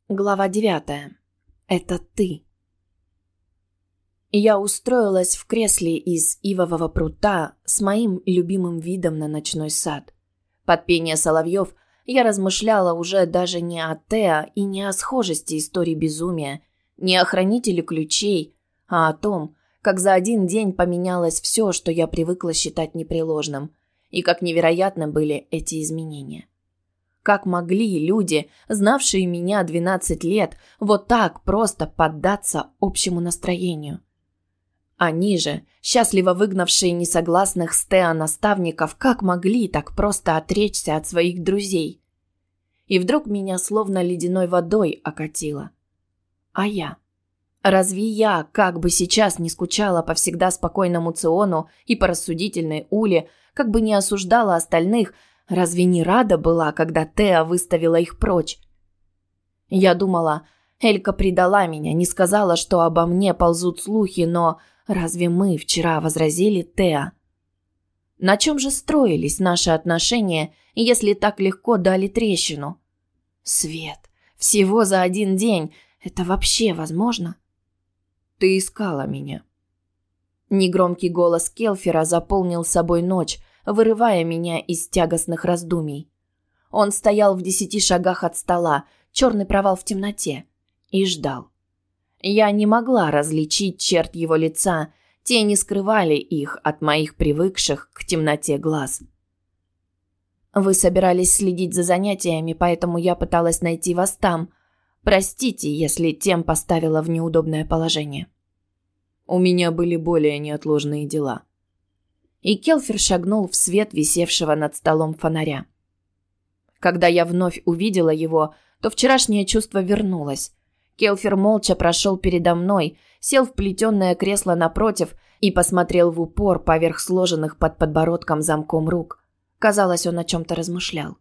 Глава 9. Это ты. Я устроилась в кресле из ивового прута с моим любимым видом на ночной сад. Под пение соловьев я размышляла уже даже не о Тео и не о схожести истории безумия, не о хранителе ключей, а о том, как за один день поменялось все, что я привыкла считать непреложным, и как невероятны были эти изменения. Как могли люди, знавшие меня 12 лет, вот так просто поддаться общему настроению? Они же, счастливо выгнавшие несогласных с Тео наставников, как могли так просто отречься от своих друзей? И вдруг меня словно ледяной водой окатило. А я? Разве я, как бы сейчас не скучала по всегда спокойному Циону и по рассудительной Уле, как бы не осуждала остальных, разве не рада была, когда Тео выставила их прочь? Я думала, Элька предала меня, не сказала, что обо мне ползут слухи, но разве мы вчера возразили Тео? На чем же строились наши отношения, если так легко дали трещину? Свет, всего за один день, это вообще возможно? Ты искала меня. Негромкий голос Келфера заполнил собой ночь, вырывая меня из тягостных раздумий. Он стоял в 10 шагах от стола, черный провал в темноте, и ждал. Я не могла различить черт его лица, тени скрывали их от моих привыкших к темноте глаз. Вы собирались следить за занятиями, поэтому я пыталась найти вас там. Простите, если тем поставила в неудобное положение. У меня были более неотложные дела. И Келфер шагнул в свет висевшего над столом фонаря. Когда я вновь увидела его, то вчерашнее чувство вернулось. Келфер молча прошел передо мной, сел в плетеное кресло напротив и посмотрел в упор поверх сложенных под подбородком замком рук. Казалось, он о чем-то размышлял.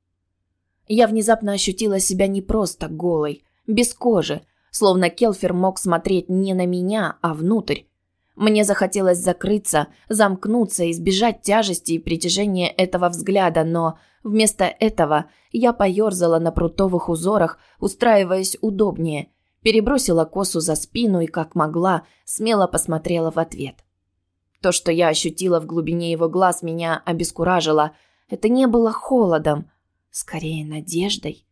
Я внезапно ощутила себя не просто голой, без кожи, словно Келфер мог смотреть не на меня, а внутрь. Мне захотелось закрыться, замкнуться, избежать тяжести и притяжения этого взгляда, но вместо этого я поерзала на прутовых узорах, устраиваясь удобнее, перебросила косу за спину и, как могла, смело посмотрела в ответ. То, что я ощутила в глубине его глаз, меня обескуражило. Это не было холодом, скорее надеждой.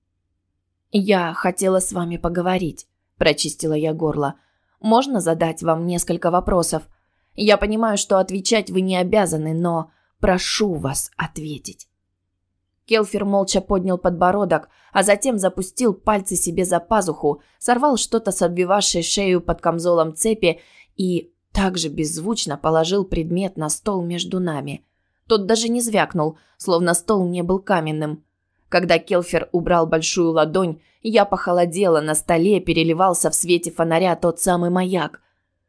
«Я хотела с вами поговорить», – прочистила я горло. «Можно задать вам несколько вопросов? Я понимаю, что отвечать вы не обязаны, но прошу вас ответить». Келфер молча поднял подбородок, а затем запустил пальцы себе за пазуху, сорвал что-то с обвивавшей шею под камзолом цепи и также беззвучно положил предмет на стол между нами. Тот даже не звякнул, словно стол не был каменным. Когда Келфер убрал большую ладонь, я похолодела, на столе переливался в свете фонаря тот самый маяк.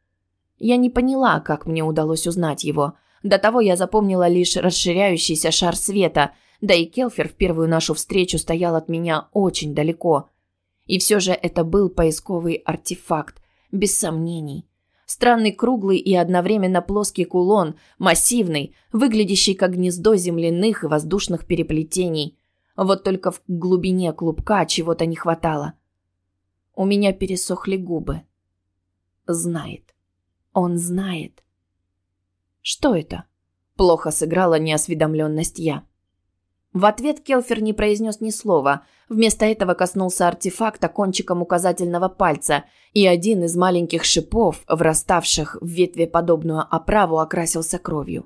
Я не поняла, как мне удалось узнать его. До того я запомнила лишь расширяющийся шар света, да и Келфер в первую нашу встречу стоял от меня очень далеко. И все же это был поисковый артефакт, без сомнений. Странный круглый и одновременно плоский кулон, массивный, выглядящий как гнездо земляных и воздушных переплетений. Вот только в глубине клубка чего-то не хватало. У меня пересохли губы. Знает. Он знает. Что это? Плохо сыграла неосведомленность я. В ответ Келфер не произнес ни слова. Вместо этого коснулся артефакта кончиком указательного пальца, и один из маленьких шипов, враставших в ветвеподобную оправу, окрасился кровью.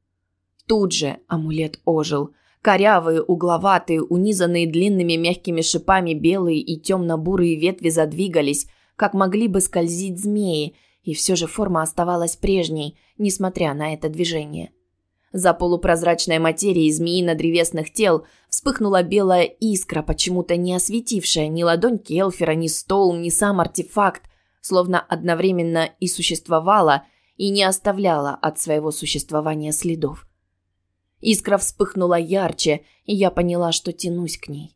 Тут же амулет ожил. Корявые, угловатые, унизанные длинными мягкими шипами белые и темно-бурые ветви задвигались, как могли бы скользить змеи, и все же форма оставалась прежней, несмотря на это движение. За полупрозрачной материей змеино-древесных тел вспыхнула белая искра, почему-то не осветившая ни ладонь Келфера, ни стол, ни сам артефакт, словно одновременно и существовала, и не оставляла от своего существования следов. Искра вспыхнула ярче, и я поняла, что тянусь к ней.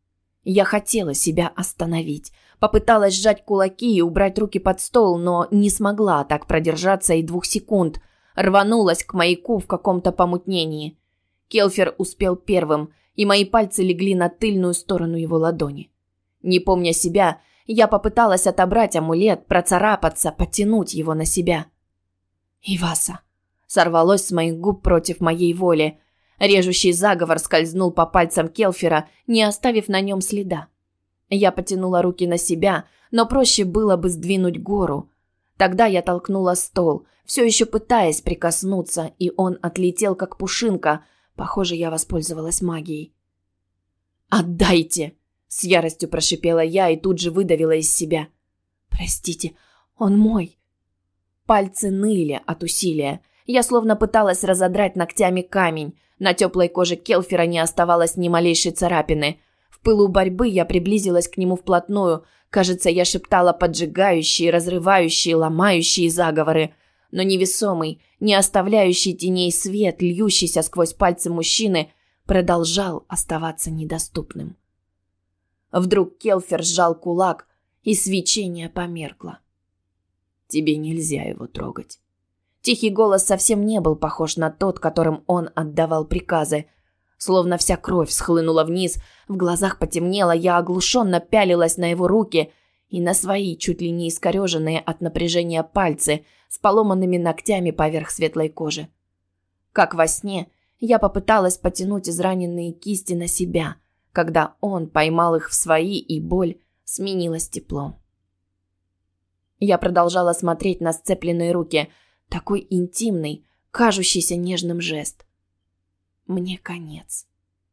Я хотела себя остановить, попыталась сжать кулаки и убрать руки под стол, но не смогла так продержаться и 2 секунд. Рванулась к маяку в каком-то помутнении. Келфер успел первым, и мои пальцы легли на тыльную сторону его ладони. Не помня себя, я попыталась отобрать амулет, процарапаться, потянуть его на себя. «Иваса!» сорвалось с моих губ против моей воли. Режущий заговор скользнул по пальцам Келфера, не оставив на нем следа. Я потянула руки на себя, но проще было бы сдвинуть гору. Тогда я толкнула стол, все еще пытаясь прикоснуться, и он отлетел, как пушинка. Похоже, я воспользовалась магией. «Отдайте!» – с яростью прошипела я и тут же выдавила из себя. «Простите, он мой!» Пальцы ныли от усилия. Я словно пыталась разодрать ногтями камень. На теплой коже Келфера не оставалось ни малейшей царапины. В пылу борьбы я приблизилась к нему вплотную. Кажется, я шептала поджигающие, разрывающие, ломающие заговоры. Но невесомый, не оставляющий теней свет, льющийся сквозь пальцы мужчины, продолжал оставаться недоступным. Вдруг Келфер сжал кулак, и свечение померкло. «Тебе нельзя его трогать». Тихий голос совсем не был похож на тот, которым он отдавал приказы. Словно вся кровь схлынула вниз, в глазах потемнело, я оглушенно пялилась на его руки и на свои, чуть ли не искореженные от напряжения пальцы с поломанными ногтями поверх светлой кожи. Как во сне, я попыталась потянуть израненные кисти на себя, когда он поймал их в свои, и боль сменилась теплом. Я продолжала смотреть на сцепленные руки, такой интимный, кажущийся нежным жест. Мне конец.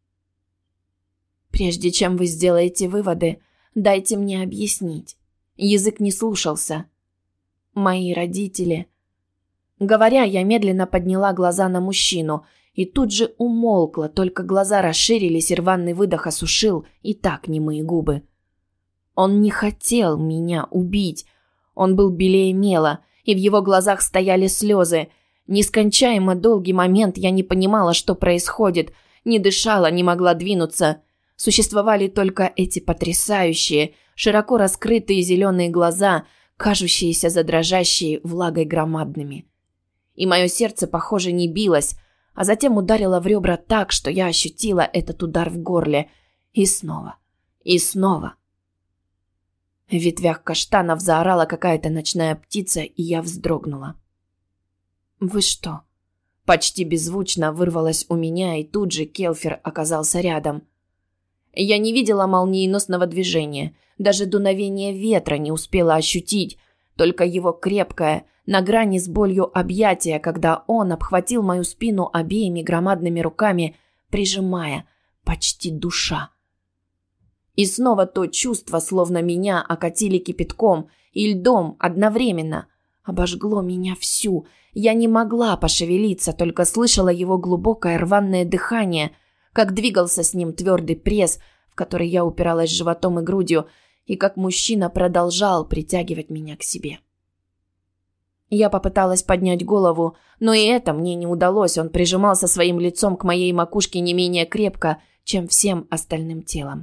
Прежде чем вы сделаете выводы, дайте мне объяснить. Язык не слушался. Мои родители... Говоря, я медленно подняла глаза на мужчину и тут же умолкла, только глаза расширились, и рваный выдох осушил и так немые губы. Он не хотел меня убить. Он был белее мела, и в его глазах стояли слезы. Нескончаемо долгий момент я не понимала, что происходит, не дышала, не могла двинуться. Существовали только эти потрясающие, широко раскрытые зеленые глаза, кажущиеся задрожащие влагой громадными. И мое сердце, похоже, не билось, а затем ударило в ребра так, что я ощутила этот удар в горле. И снова, и снова. В ветвях каштанов заорала какая-то ночная птица, и я вздрогнула. «Вы что?» Почти беззвучно вырвалось у меня, и тут же Келфер оказался рядом. Я не видела молниеносного движения, даже дуновения ветра не успела ощутить, только его крепкое, на грани с болью объятие, когда он обхватил мою спину обеими громадными руками, прижимая, почти душа. И снова то чувство, словно меня окатили кипятком и льдом одновременно. Обожгло меня всю. Я не могла пошевелиться, только слышала его глубокое рваное дыхание, как двигался с ним твердый пресс, в который я упиралась животом и грудью, и как мужчина продолжал притягивать меня к себе. Я попыталась поднять голову, но и это мне не удалось. Он прижимался своим лицом к моей макушке не менее крепко, чем всем остальным телом.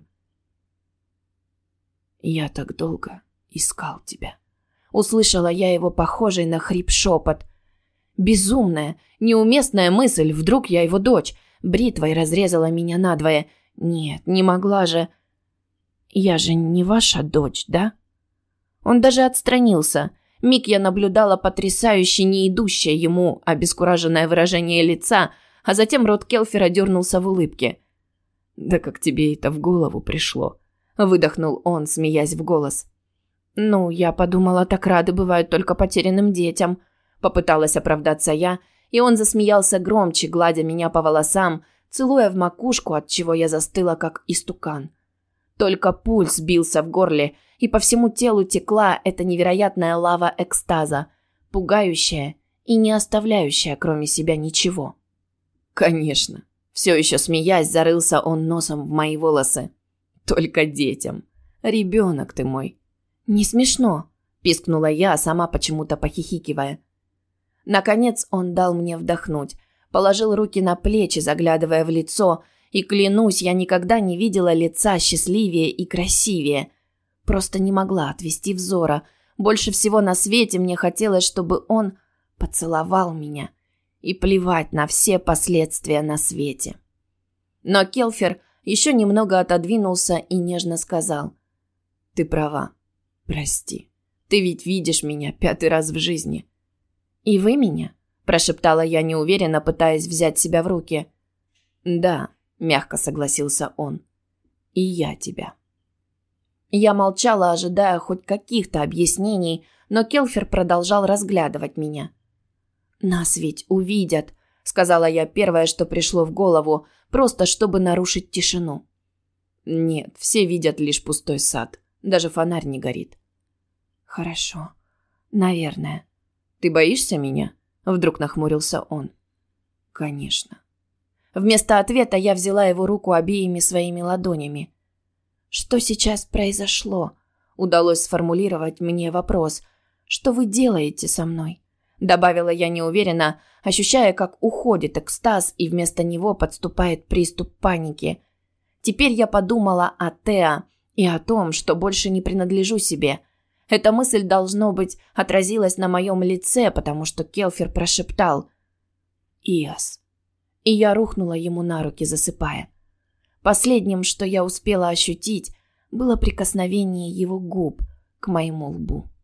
«Я так долго искал тебя», — услышала я его похожий на хрип шепот. Безумная, неуместная мысль, вдруг я его дочь, бритвой разрезала меня надвое. Нет, не могла же. «Я же не ваша дочь, да?» Он даже отстранился. Миг я наблюдала потрясающе не идущее ему обескураженное выражение лица, а затем рот Келфера дернулся в улыбке. «Да как тебе это в голову пришло?» Выдохнул он, смеясь в голос. «Ну, я подумала, так рады бывают только потерянным детям». Попыталась оправдаться я, и он засмеялся громче, гладя меня по волосам, целуя в макушку, отчего я застыла, как истукан. Только пульс бился в горле, и по всему телу текла эта невероятная лава экстаза, пугающая и не оставляющая кроме себя ничего. «Конечно». Все еще смеясь, зарылся он носом в мои волосы. «Только детям. Ребенок ты мой». «Не смешно», – пискнула я, сама почему-то похихикивая. Наконец он дал мне вдохнуть, положил руки на плечи, заглядывая в лицо, и, клянусь, я никогда не видела лица счастливее и красивее. Просто не могла отвести взора. Больше всего на свете мне хотелось, чтобы он поцеловал меня. И плевать на все последствия на свете. Но Келфер еще немного отодвинулся и нежно сказал: Ты права. Прости. Ты ведь видишь меня 5-й раз в жизни. И вы меня? Прошептала я неуверенно, пытаясь взять себя в руки. Да, мягко согласился он. И я тебя. Я молчала, ожидая хоть каких-то объяснений, но Келфер продолжал разглядывать меня. «Нас ведь увидят», — сказала я первое, что пришло в голову, просто чтобы нарушить тишину. «Нет, все видят лишь пустой сад. Даже фонарь не горит». «Хорошо. Наверное». «Ты боишься меня?» — вдруг нахмурился он. «Конечно». Вместо ответа я взяла его руку обеими своими ладонями. «Что сейчас произошло?» — удалось сформулировать мне вопрос. «Что вы делаете со мной?» — добавила я неуверенно, ощущая, как уходит экстаз, и вместо него подступает приступ паники. Теперь я подумала о Теа и о том, что больше не принадлежу себе. Эта мысль, должно быть, отразилась на моем лице, потому что Келфер прошептал «Иас». И я рухнула ему на руки, засыпая. Последним, что я успела ощутить, было прикосновение его губ к моему лбу.